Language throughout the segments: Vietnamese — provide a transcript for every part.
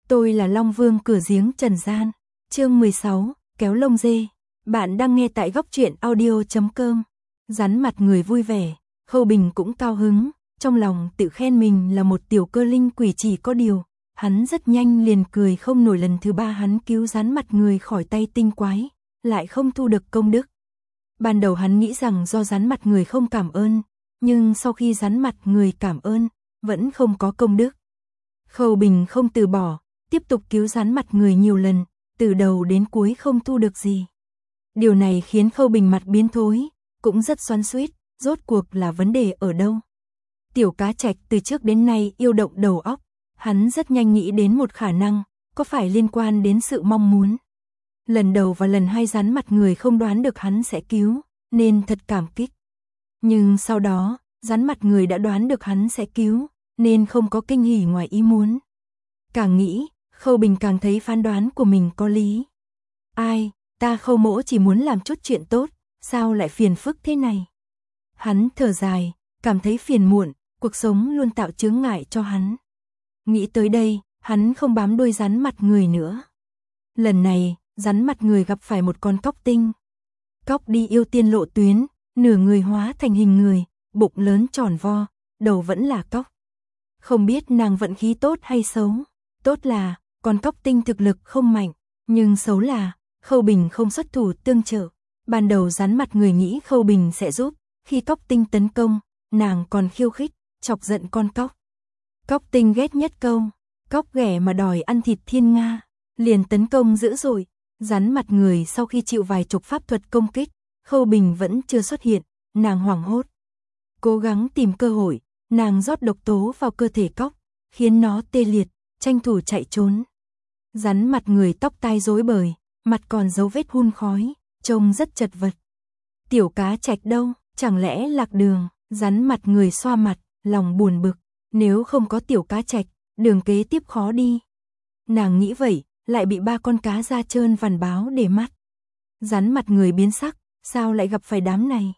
Tôi là Long Vương cửa giếng trần gian. Chương 16, kéo lông dê. Bạn đang nghe tại góc truyện audio.com. Rắn mặt người vui vẻ, Khâu Bình cũng cao hứng, trong lòng tự khen mình là một tiểu cơ linh quỷ, chỉ có điều, hắn rất nhanh liền cười không nổi. Lần thứ 3 hắn cứu rắn mặt người khỏi tay tinh quái, lại không thu được công đức. Ban đầu hắn nghĩ rằng do rắn mặt người không cảm ơn, nhưng sau khi rắn mặt người cảm ơn, vẫn không có công đức. Khâu Bình không từ bỏ, tiếp tục cứu rắn mặt người nhiều lần, từ đầu đến cuối không thu được gì. Điều này khiến Khâu Bình mặt biến thối, cũng rất xoắn xuýt, rốt cuộc là vấn đề ở đâu? Tiểu cá trạch từ trước đến nay yêu động đầu óc, hắn rất nhanh nghĩ đến một khả năng, có phải liên quan đến sự mong muốn. Lần đầu và lần hai rắn mặt người không đoán được hắn sẽ cứu, nên thật cảm kích. Nhưng sau đó, rắn mặt người đã đoán được hắn sẽ cứu, nên không có kinh hỉ ngoài ý muốn. Càng nghĩ, Khâu Bình càng thấy phán đoán của mình có lý. Ai, ta Khâu mỗ chỉ muốn làm chút chuyện tốt, sao lại phiền phức thế này? Hắn thở dài, cảm thấy phiền muộn, cuộc sống luôn tạo chướng ngại cho hắn. Nghĩ tới đây, hắn không bám đuôi rắn mặt người nữa. Lần này, rắn mặt người gặp phải một con cóc tinh. Cóc đi yêu tiên lộ tuyến, nửa người hóa thành hình người, bụng lớn tròn vo, đầu vẫn là cóc. Không biết nàng vận khí tốt hay xấu. Tốt là, con cóc tinh thực lực không mạnh, nhưng xấu là, Khâu Bình không xuất thủ tương trợ. Ban đầu rắn mặt người nghĩ Khâu Bình sẽ giúp, khi cóc tinh tấn công, nàng còn khiêu khích, chọc giận con cóc. Cóc tinh ghét nhất câu, cóc ghẻ mà đòi ăn thịt thiên nga, liền tấn công dữ dội. Rắn mặt người sau khi chịu vài chục pháp thuật công kích, Khâu Bình vẫn chưa xuất hiện, nàng hoảng hốt. Cố gắng tìm cơ hội, nàng rót độc tố vào cơ thể cóc, khiến nó tê liệt, tranh thủ chạy trốn. Rắn mặt người tóc tai rối bời, mặt còn dấu vết hun khói, trông rất chật vật. Tiểu cá trạch đâu, chẳng lẽ lạc đường? Rắn mặt người xoa mặt, lòng buồn bực, nếu không có tiểu cá trạch, đường kế tiếp khó đi. Nàng nghĩ vậy, lại bị 3 con cá da trơn vằn báo để mắt. Rắn mặt người biến sắc, sao lại gặp phải đám này?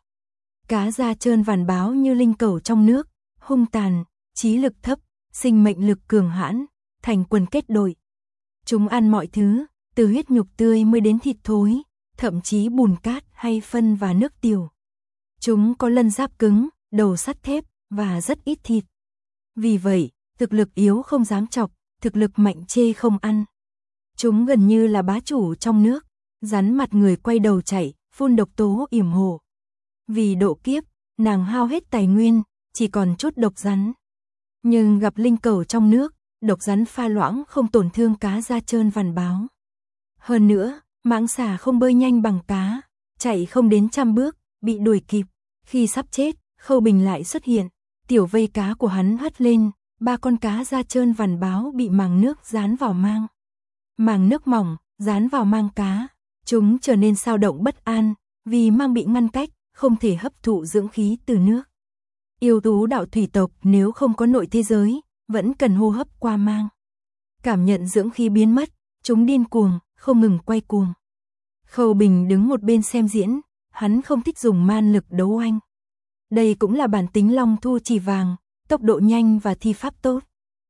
Cá da trơn vằn báo như linh cẩu trong nước, hung tàn, trí lực thấp, sinh mệnh lực cường hãn, thành quần kết đội. Chúng ăn mọi thứ, từ huyết nhục tươi mới đến thịt thối, thậm chí bùn cát hay phân và nước tiểu. Chúng có lân giáp cứng, đầu sắt thép và rất ít thịt. Vì vậy, thực lực yếu không dám chọc, thực lực mạnh chê không ăn. Chúng gần như là bá chủ trong nước. Rắn mặt người quay đầu chạy, phun độc tố yểm hộ. Vì độ kiếp, nàng hao hết tài nguyên, chỉ còn chút độc rắn. Nhưng gặp linh cẩu trong nước, độc rắn pha loãng không tổn thương cá da trơn vằn báo. Hơn nữa, mãng xà không bơi nhanh bằng cá, chạy không đến 100 bước, bị đuổi kịp. Khi sắp chết, Khâu Bình lại xuất hiện, tiểu vây cá của hắn hất lên, 3 con cá da trơn vằn báo bị màng nước dán vào mang. Màng nước mỏng, dán vào mang cá, chúng trở nên xao động bất an, vì mang bị ngăn cách, không thể hấp thụ dưỡng khí từ nước. Yêu thú đạo thủy tộc nếu không có nội thế giới, vẫn cần hô hấp qua mang. Cảm nhận dưỡng khí biến mất, chúng điên cuồng, không ngừng quay cuồng. Khâu Bình đứng một bên xem diễn, hắn không thích dùng man lực đấu oanh. Đây cũng là bản tính Long Thu Chỉ Vàng, tốc độ nhanh và thi pháp tốt.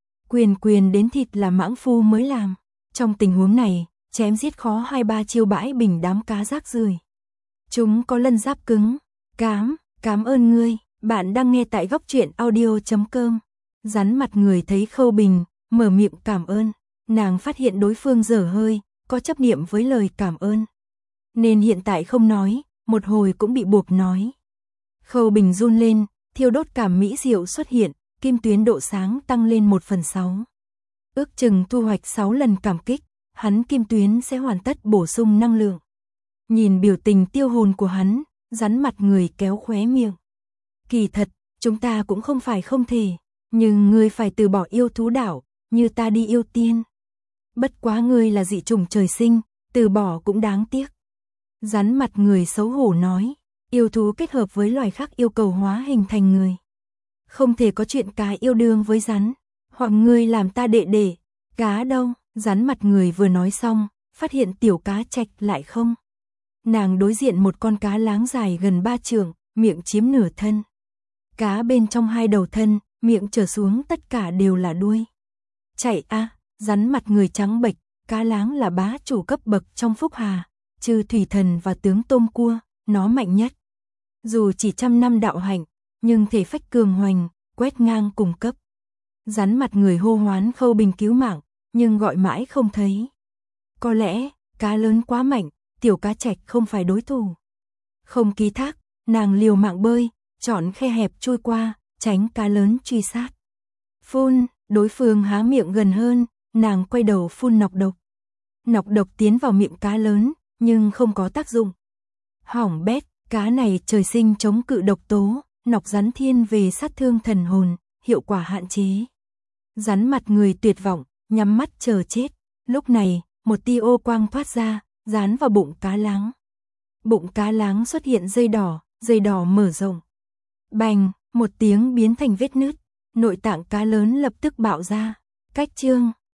Quyền đến thịt là mãng phu mới làm. Trong tình huống này, chém giết khó 2-3 chiêu bãi bình đám cá rác rưởi. Chúng có lân giáp cứng. Cảm ơn ngươi, bạn đang nghe tại góc truyện audio.com. Rắn mặt người thấy Khâu Bình, mở miệng cảm ơn. Nàng phát hiện đối phương dở hơi, có chấp niệm với lời cảm ơn. Nên hiện tại không nói, một hồi cũng bị buộc nói. Khâu Bình run lên, thiêu đốt cảm mỹ diệu xuất hiện, kim tuyến độ sáng tăng lên 1/6. Ước chừng thu hoạch 6 lần cảm kích, hắn kim tuyến sẽ hoàn tất bổ sung năng lượng. Nhìn biểu tình tiêu hồn của hắn, rắn mặt người kéo khóe miệng. Kỳ thật, chúng ta cũng không phải không thể, nhưng ngươi phải từ bỏ yêu thú đảo, như ta đi yêu tiên. Bất quá ngươi là dị chủng trời sinh, từ bỏ cũng đáng tiếc. Rắn mặt người xấu hổ nói, yêu thú kết hợp với loài khác yêu cầu hóa hình thành người. Không thể có chuyện cá yêu đương với rắn, hoặc ngươi làm ta đệ, cá đâu? Rắn mặt người vừa nói xong, phát hiện tiểu cá trạch lại không. Nàng đối diện một con cá láng dài gần 3 trượng, miệng chiếm nửa thân. Cá bên trong 2 đầu thân, miệng trở xuống tất cả đều là đuôi. Chạy a, Rắn mặt người trắng bệch, cá láng là bá chủ cấp bậc trong Phúc Hà, trừ thủy thần và tướng tôm cua, nó mạnh nhất. Dù chỉ 100 năm đạo hạnh, nhưng thể phách cường hoành, quét ngang cùng cấp. Rắn mặt người hô hoán Khâu Bình cứu mạng, nhưng gọi mãi không thấy. Có lẽ, cá lớn quá mạnh, tiểu cá trạch không phải đối thủ. Không ký thác, nàng liều mạng bơi, chọn khe hẹp trôi qua, tránh cá lớn truy sát. Phun, đối phương há miệng gần hơn, nàng quay đầu phun nọc độc. Nọc độc tiến vào miệng cá lớn, nhưng không có tác dụng. Hỏng bét, cá này trời sinh chống cự độc tố, nọc rắn thiên về sát thương thần hồn, hiệu quả hạn chế. Rắn mặt người tuyệt vọng, nhắm mắt chờ chết. Lúc này, một tia ô quang thoát ra, dán vào bụng cá láng. Bụng cá láng xuất hiện dây đỏ mở rộng. Bành, một tiếng biến thành vết nứt, nội tạng cá lớn lập tức bạo ra. Cách chương